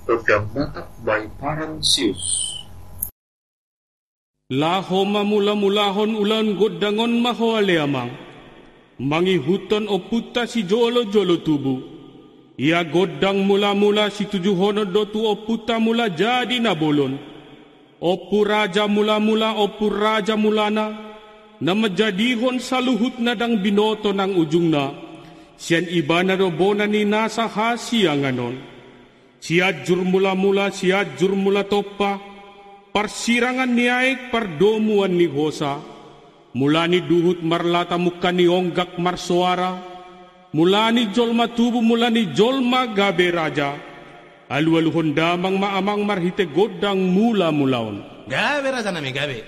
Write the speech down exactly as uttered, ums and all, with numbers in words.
Pagdamatak by Parang Sius. Laho mamula-mulahon ulan godangon maho aleamang. Mangihuton o puta si jolo-jolo tubu. Ia godang mula-mula si tujuhono dotu o puta mula jadi nabolon. Opu raja mula-mula opu raja mulana. Na majadihon sa luhut na dang binoto ng ujung na. Siyan iba na robona ni nasa hasiyanganon. Siadjur mula-mula, siadjur mula topa, parsirangan niaik pardomuan ni hosa, mula ni duhut marlata muka ni onggak marsuara, mula ni jolma tubu, mula ni jolma gabe raja, alu-aluhon damang maamang marhite godang mula-mulaon. Gabe raja nami gabe.